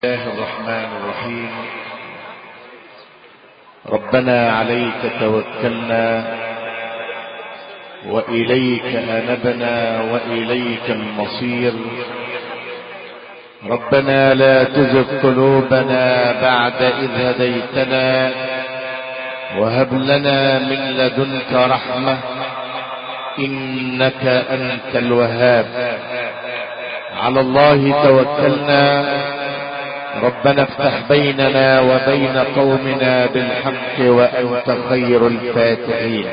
الله الرحمن الرحيم. ربنا عليك توكلنا وإليك أنبنا وإليك المصير. ربنا لا تزغ قلوبنا بعد إذ هديتنا وهب لنا من لدنك رحمة إنك أنت الوهاب. على الله توكلنا. ربنا افتح بيننا وبين قومنا بالحق وأنت خير الفاتحين.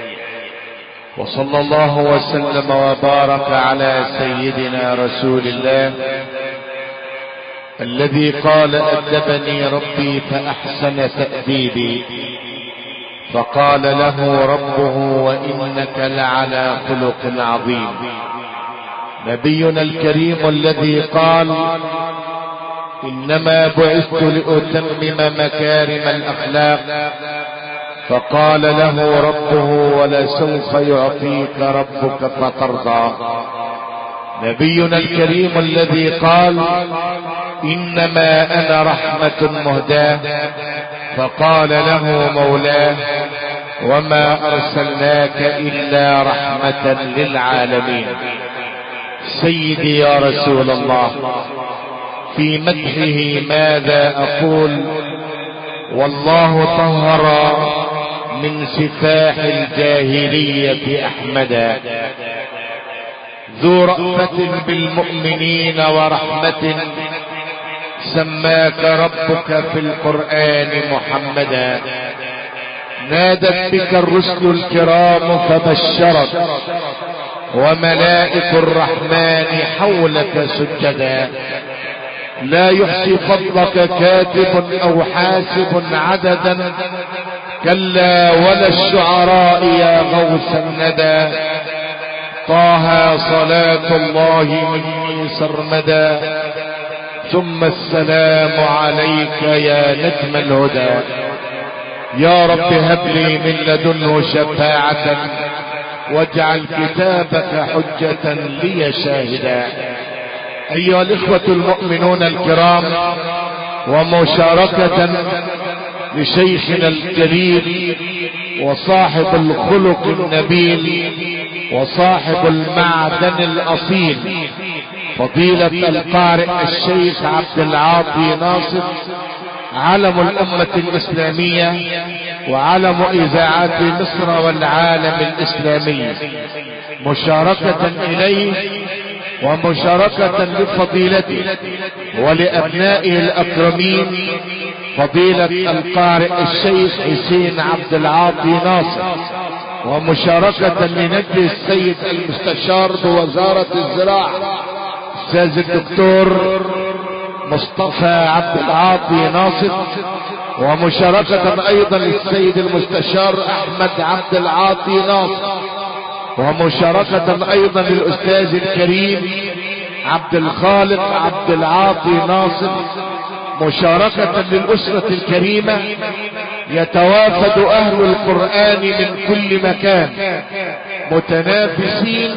وصلى الله وسلم وبارك على سيدنا رسول الله الذي قال أدبني ربي فأحسن تأديبي، فقال له ربه وإنك لعلى خلق عظيم. نبينا الكريم الذي قال إنما بعثت لأتمم مكارم الأخلاق، فقال له ربه ولسوف يعطيك ربك فترضى. نبينا الكريم الذي قال إنما أنا رحمة مهداة، فقال له مولاه وما أرسلناك إلا رحمة للعالمين. سيدي يا رسول الله، في مدحه ماذا أقول؟ والله طهر من سفاح الجاهلية أحمدا، ذو رأفة بالمؤمنين ورحمة، سماك ربك في القرآن محمدا. نادت بك الرسل الكرام فبشرت، وملائك الرحمن حولك سجدا. لا يحصي فضلك كاتب أو حاسب عددا، كلا ولا الشعراء يا غوث الندى. طه صلاة الله مني سرمدا، ثم السلام عليك يا نجم الهدى. يا رب هب لي من لدنه شفاعة، واجعل كتابك حجة لي شاهدا. أيها الإخوة المؤمنون الكرام، ومشاركة لشيخنا الكريم وصاحب الخلق النبيل وصاحب المعدن الأصيل فضيلة القارئ الشيخ عبد العاطي ناصر، علم الأمة الإسلامية وعلم إذاعات مصر والعالم الإسلامي، مشاركة إليه ومشاركة لفضيلته ولأبنائه الأكرمين فضيلة القارئ الشيخ حسين عبد العاطي ناصر، ومشاركة لنجل السيد المستشار بوزارة الزراعة أستاذ الدكتور مصطفى عبد العاطي ناصر، ومشاركة أيضا للسيد المستشار أحمد عبد العاطي ناصر، ومشاركة أيضا للأستاذ الكريم عبد الخالق عبد العاطي ناصر، مشاركة للأسرة الكريمة. يتوافد أهل القرآن من كل مكان متنافسين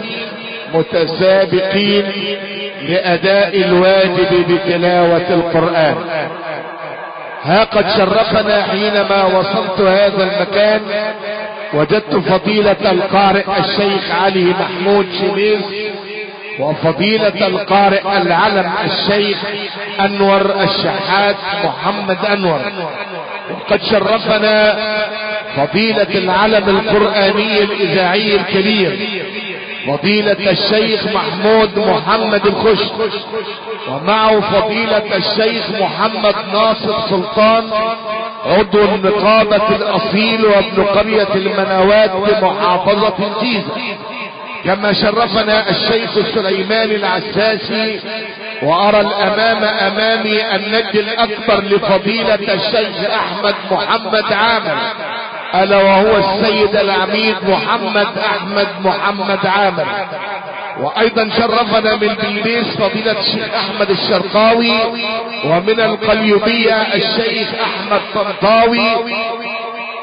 متسابقين لأداء الواجب بتلاوة القرآن. ها قد شرفنا حينما وصلت هذا المكان وجدت فضيلة القارئ الشيخ علي محمود شميس وفضيلة القارئ العلم الشيخ أنور الشحات محمد أنور، وقد شرفنا فضيلة العلم القرآني الإذاعي الكبير فضيلة الشيخ محمود محمد الخش، ومعه فضيلة الشيخ محمد ناصر سلطان عضو النقابة الأصيل وابن قرية المناوات بمحافظة الجيزة. كما شرفنا الشيخ سليمان العساسي، وأرى الأمام أمامي الند الأكبر لفضيلة الشيخ أحمد محمد عامر، ألا وهو السيد العميد محمد أحمد محمد عامر. وأيضا شرفنا من بلبيس فضيلة الشيخ أحمد الشرقاوي، ومن القليوبية الشيخ أحمد طنطاوي،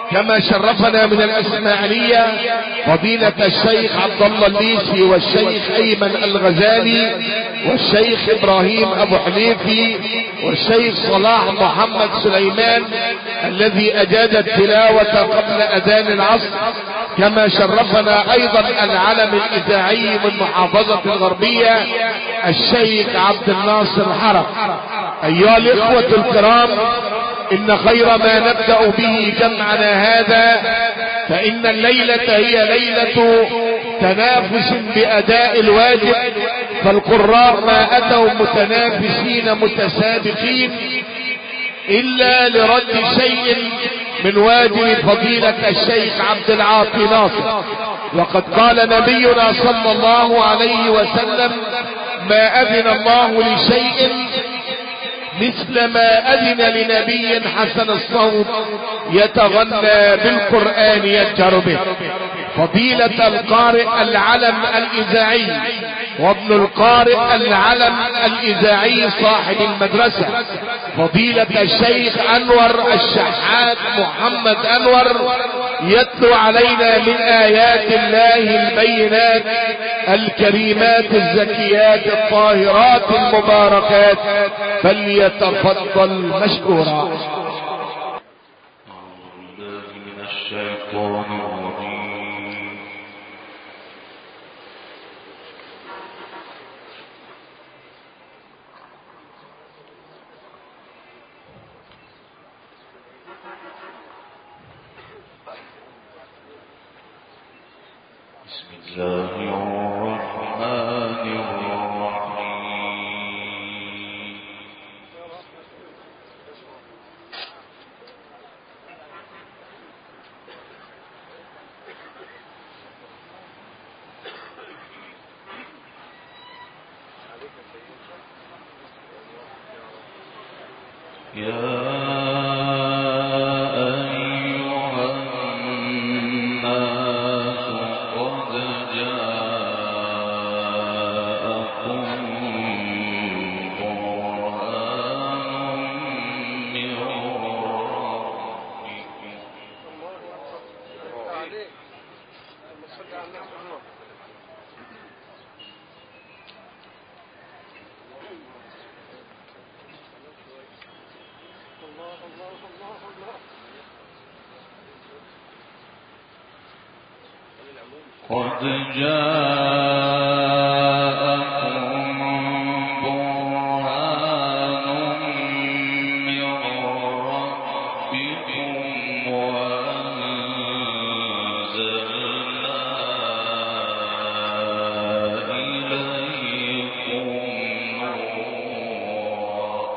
كما شرفنا من الاسماعيلية فضيلة الشيخ عبد الله الليثي والشيخ ايمن الغزالي والشيخ ابراهيم ابو حليفي والشيخ صلاح محمد سليمان الذي اجاد التلاوة قبل اذان العصر. كما شرفنا ايضا العلم الاذاعي من محافظة الغربية الشيخ عبد الناصر حرب. ايها الاخوة الكرام، ان خير ما نبدأ به جمعنا هذا فان الليلة هي ليلة تنافس باداء الواجب، فالقراء ما اتوا متنافسين متسابقين الا لرد شيء من واجب فضيلة الشيخ عبد العاطي ناصر. وقد قال نبينا صلى الله عليه وسلم: ما اذن الله لشيء مثل ما اذن لنبي حسن الصوت يتغنى بالقرآن يجهر به. فضيلة القارئ العلم الاذاعي وابن القارئ العلم الاذاعي صاحب المدرسة فضيلة الشيخ انور الشحات محمد انور يتلو علينا من ايات الله البينات الكريمات الزكيات الطاهرات المباركات، فليتفضل مشكورا. من الشيطان الرجيم. بسم الله الرحمن الرحيم. قد جاءكم برهان من ربكم وأنزلنا إليكم نورا.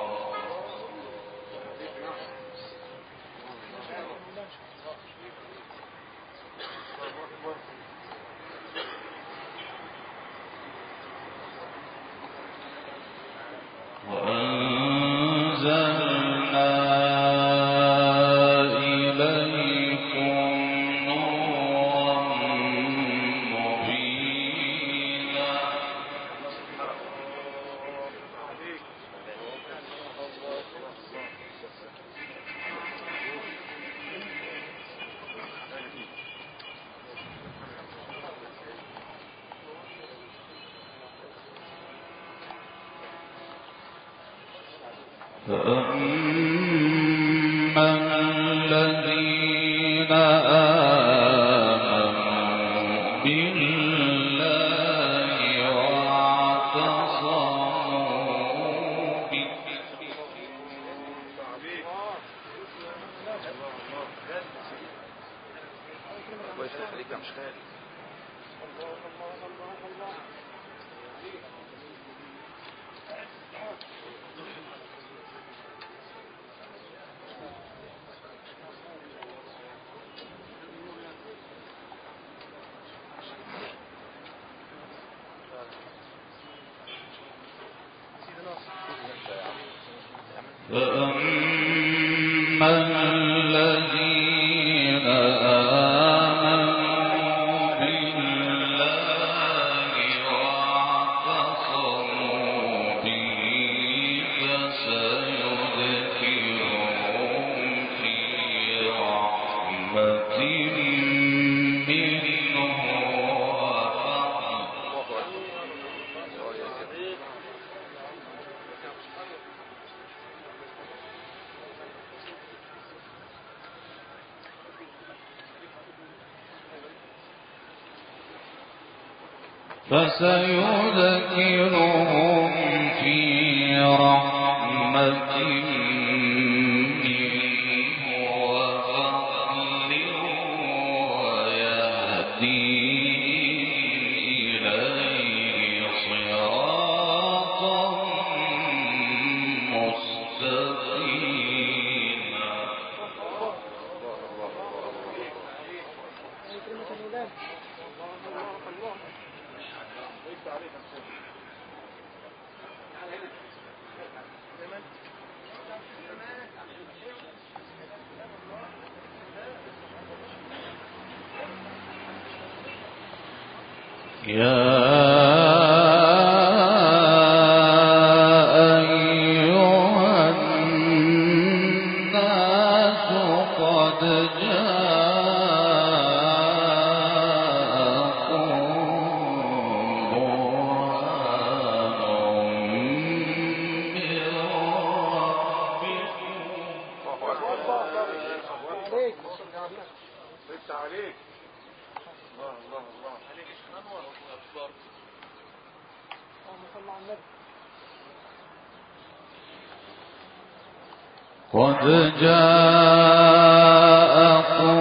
فأما الذين آمنوا بالله واعتصموا به فأما الذين آمنوا بالله واعتصموا به فسيدخلهم في رحمة فسيدخلهم في رحمة منه وفضل ويهديهم إليه صراطا مستقيما. يا أيها الناس قد جاءكم برهان من قد جاءكم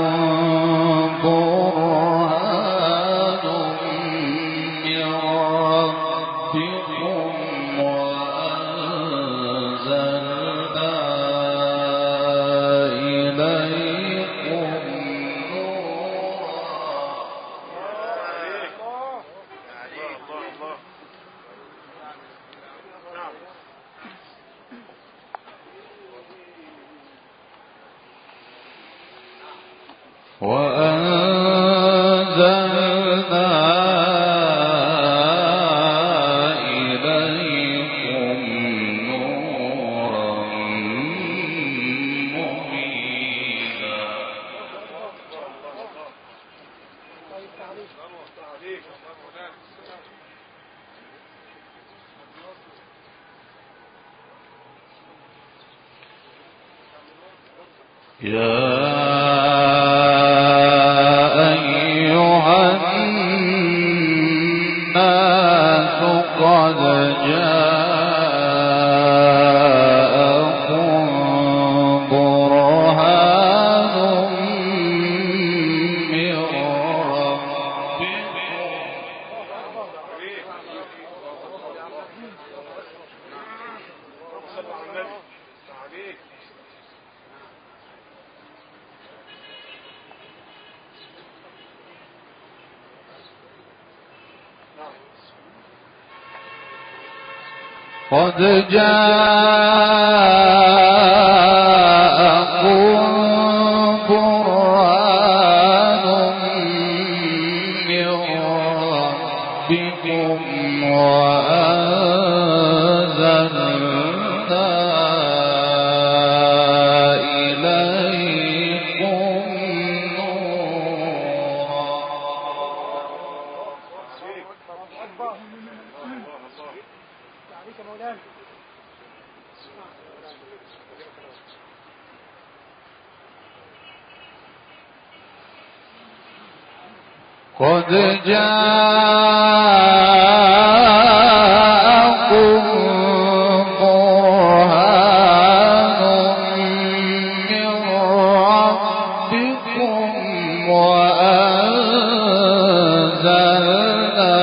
برهان من ربكم وأنزلنا إليكم نورا مبينا. يا أيها الناس قد جاءكم برهان من قد جاءكم برهان من ربكم وأنزلنا إليكم قد جاءكم برهان من ربكم وأنزلنا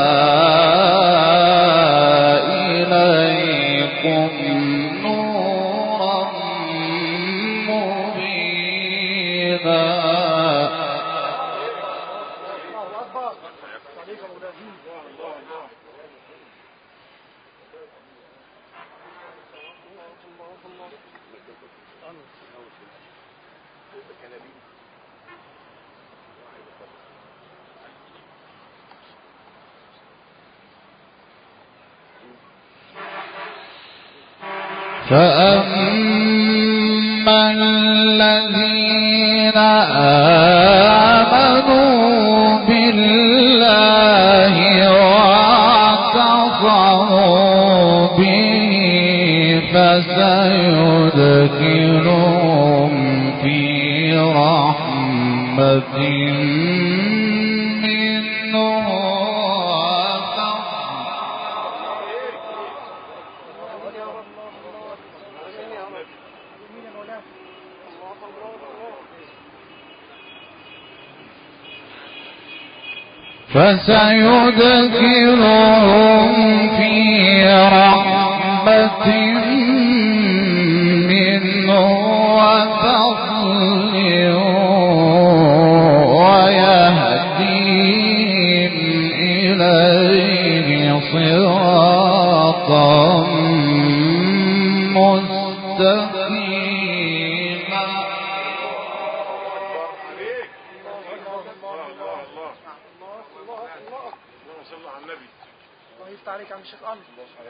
إليكم نورا مبينا. فأما الذين آمنوا بالله واعتصموا به فسيدخلهم في رحمة منه فسيدخلهم في رحمة منه وفضل ويهديهم إليه صراطا مستقيما. عليك يا عم الشيخ أمر.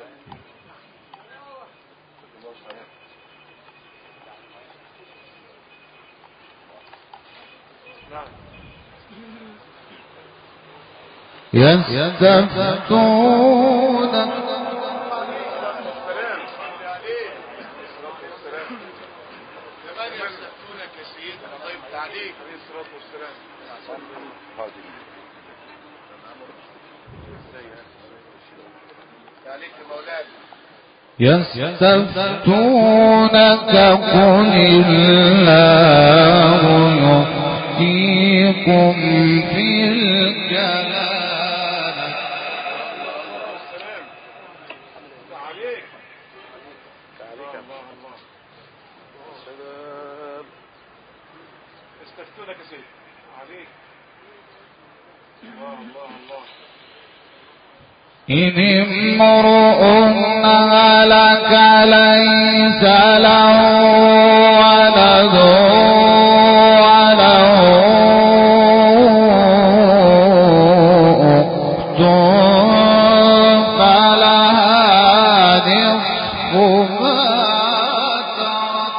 يستفتون يستفتونك يا سيدنا الله يفتح عليك عليه الصلاة والسلام. عليك يا مولانا. يستفتونك قل الله يفتيكم في الكلالة. عليك عليك الله الله السلام. يستفتونك يا سيدي عليك الله الله الله. إن امرؤ هلك ليس له ولد وله أخت فلها نصف ما ترك.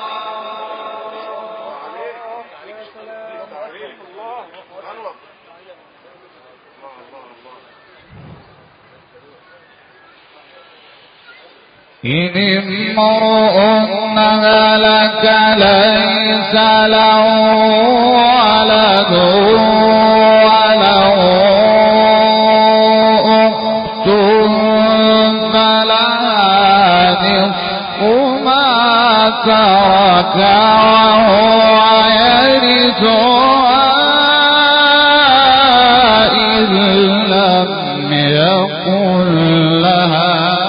إن امرؤ هلك ليس له ولد وله أخت فلها نصف ما ترك وهو يرثها إن لم يكن لها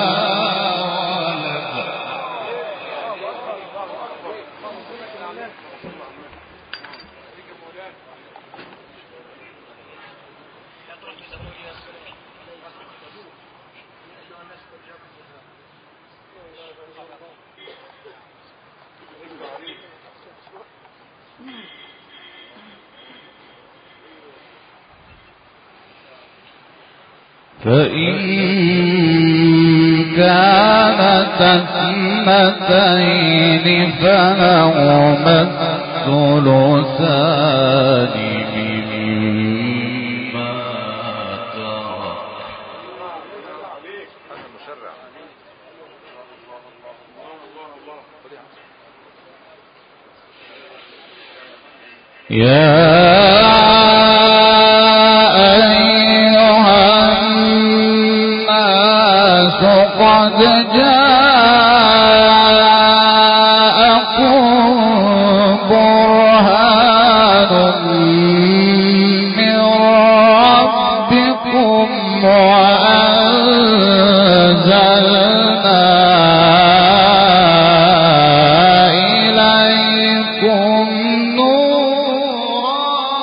فإن كانت اثنتين فلهما الثلثان مما ترك. يا قد جاءكم برهان من ربكم وأنزلنا إليكم نورا.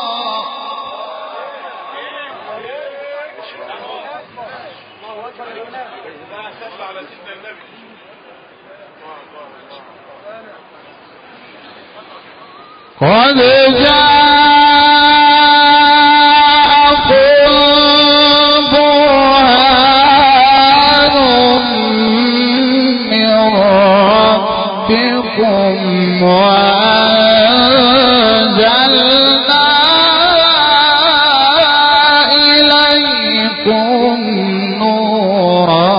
قد جاءكم برهان من ربكم وأنزلنا إليكم نورا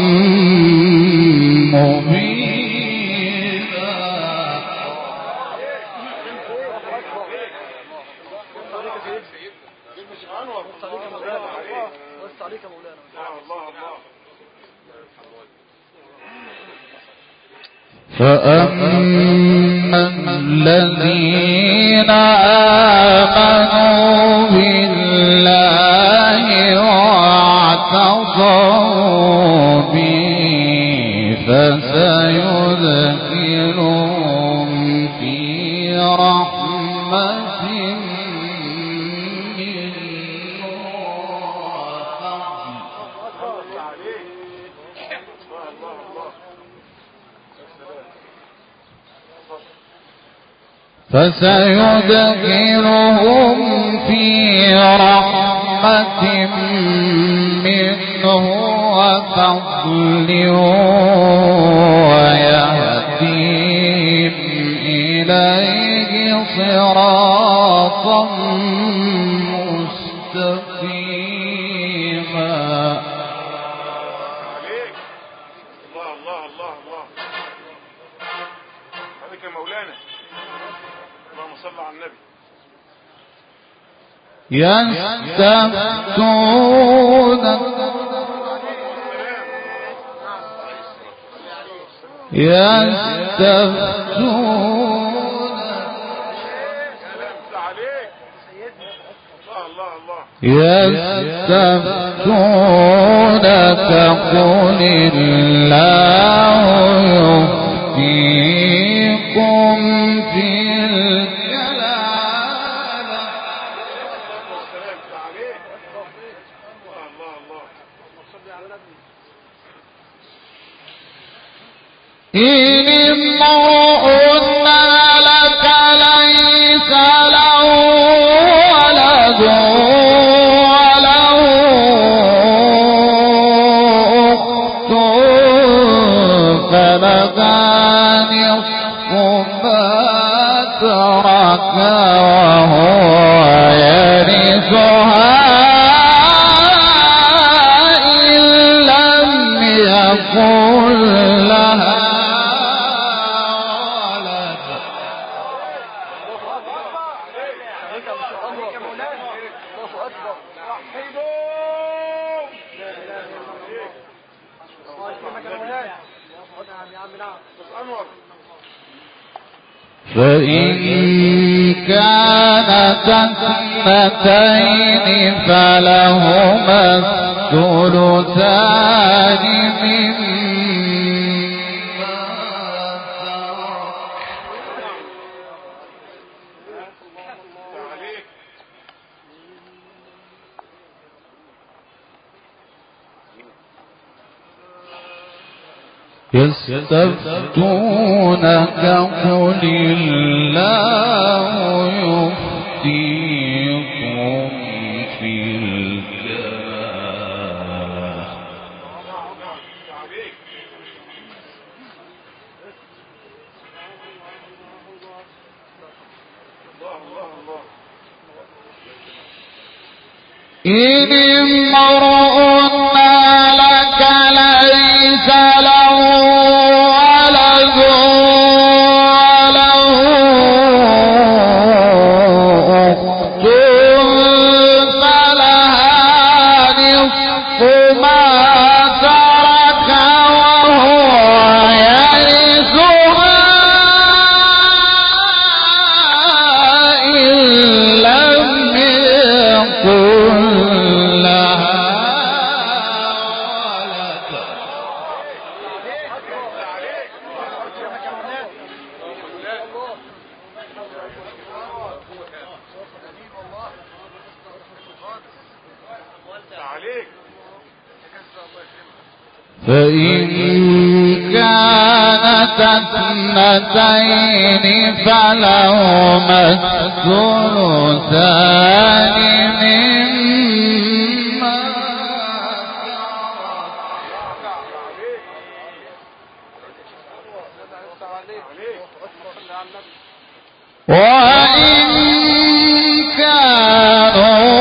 مبينا. فأما الذين آمنوا بالله واعتصموا بي فسيدخلهم في رحمة فسيدخلهم في رحمة منه وفضل ويهديهم إليه صراطا مستقيما. الله الله الله الله عليك يا مولانا. اللهم صل على النبي. يستفتونك قل الله يفتيكم في الكلالة إن امرؤ هلك ليس له ولد وله أخت فلها نصف ما ترك وهو يرثها إن لم يكن لها فإن كانت اثنتين فلهما الثلثان مما يستفتونك قل الله يفتيكم في الكلالة إن امرؤ هلك ليس له ولد وله أخت فلها نصف ما ترك وهو يرثها إن لم يكن لها ولد فإن كانت اثنتين فلهما الثلثان مما وإن كانوا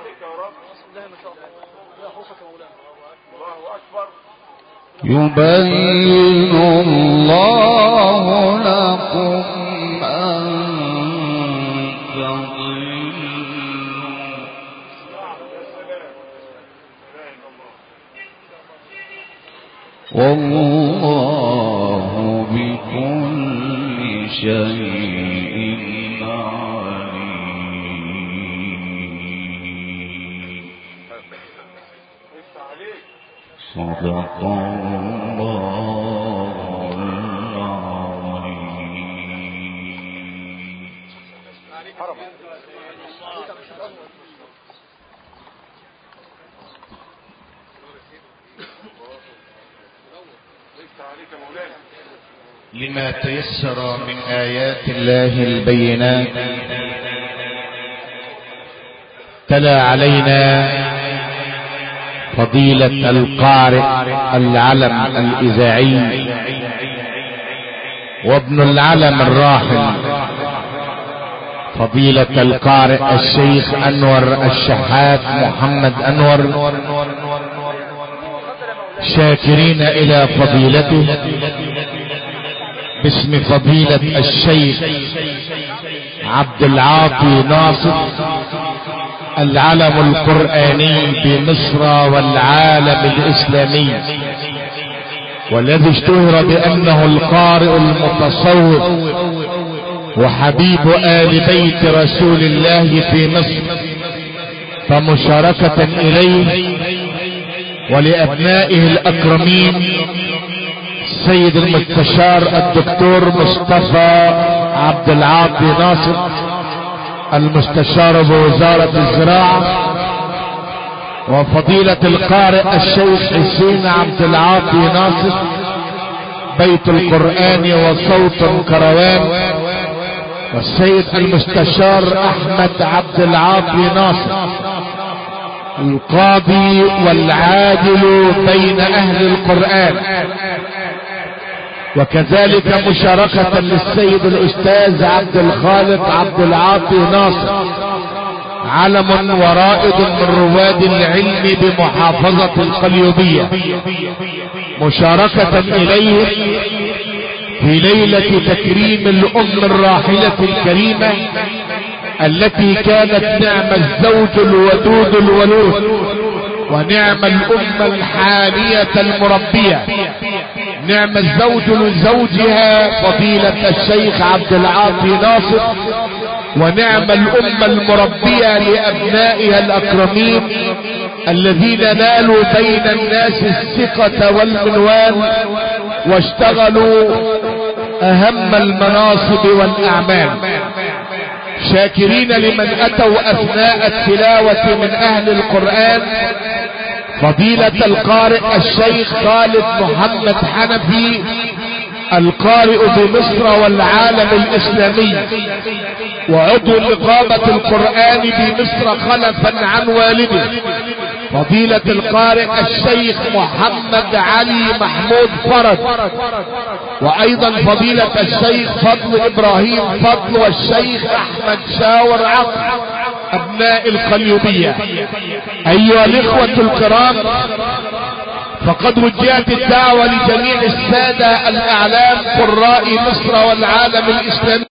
عليك يا رب. الله ما شاء الله. لا خوفك يا مولانا. الله أكبر. يبين الله لكم أن تضلوا والله بكل شيء عليم. صدق الله العظيم. لما تيسر من آيات الله البينات تلا علينا فضيلة القارئ العلم الإذاعي وابن العلم الراحل فضيلة القارئ الشيخ أنور الشحات محمد أنور، شاكرين إلى فضيلته باسم فضيلة الشيخ عبد العاطي ناصر العلم القرآني بمصر والعالم الإسلامي، والذي اشتهر بأنه القارئ المتصوف وحبيب آل بيت رسول الله في مصر. فمشاركة إليه ولأبنائه الأكرمين السيد المستشار الدكتور مصطفى عبد العاطي ناصر المستشار بوزارة الزراعة، وفضيلة القارئ الشيخ حسين عبد العاطي ناصر بيت القرآن وصوت كروان، والسيد المستشار أحمد عبد العاطي ناصر القاضي والعادل بين أهل القرآن، وكذلك مشاركة للسيد الأستاذ عبد الخالق عبد العاطي ناصر علم ورائد من رواد العلم بمحافظة القليوبية، مشاركة إليه في ليلة تكريم الأم الراحلة الكريمة التي كانت نعم الزوج الودود الولود ونعم الأم الحانية المربية، نعم الزوج لزوجها فضيلة الشيخ عبد العاطي ناصر، ونعم الأم المربية لأبنائها الأكرمين الذين نالوا بين الناس الثقة والمنوال واشتغلوا أهم المناصب والأعمال. شاكرين لمن أتوا أثناء التلاوة من أهل القرآن فضيلة القارئ الشيخ خالد محمد حنفي القارئ بمصر والعالم الإسلامي وعضو نقابة القرآن بمصر خلفا عن والده فضيلة القارئ الشيخ محمد علي محمود فرج، وأيضا فضيلة الشيخ فضل إبراهيم فضل والشيخ أحمد شاور عقل أبناء القليوبية. أيها الإخوة الكرام، فقد وجهت الدعوة لجميع السادة الأعلام قراء مصر والعالم الإسلامي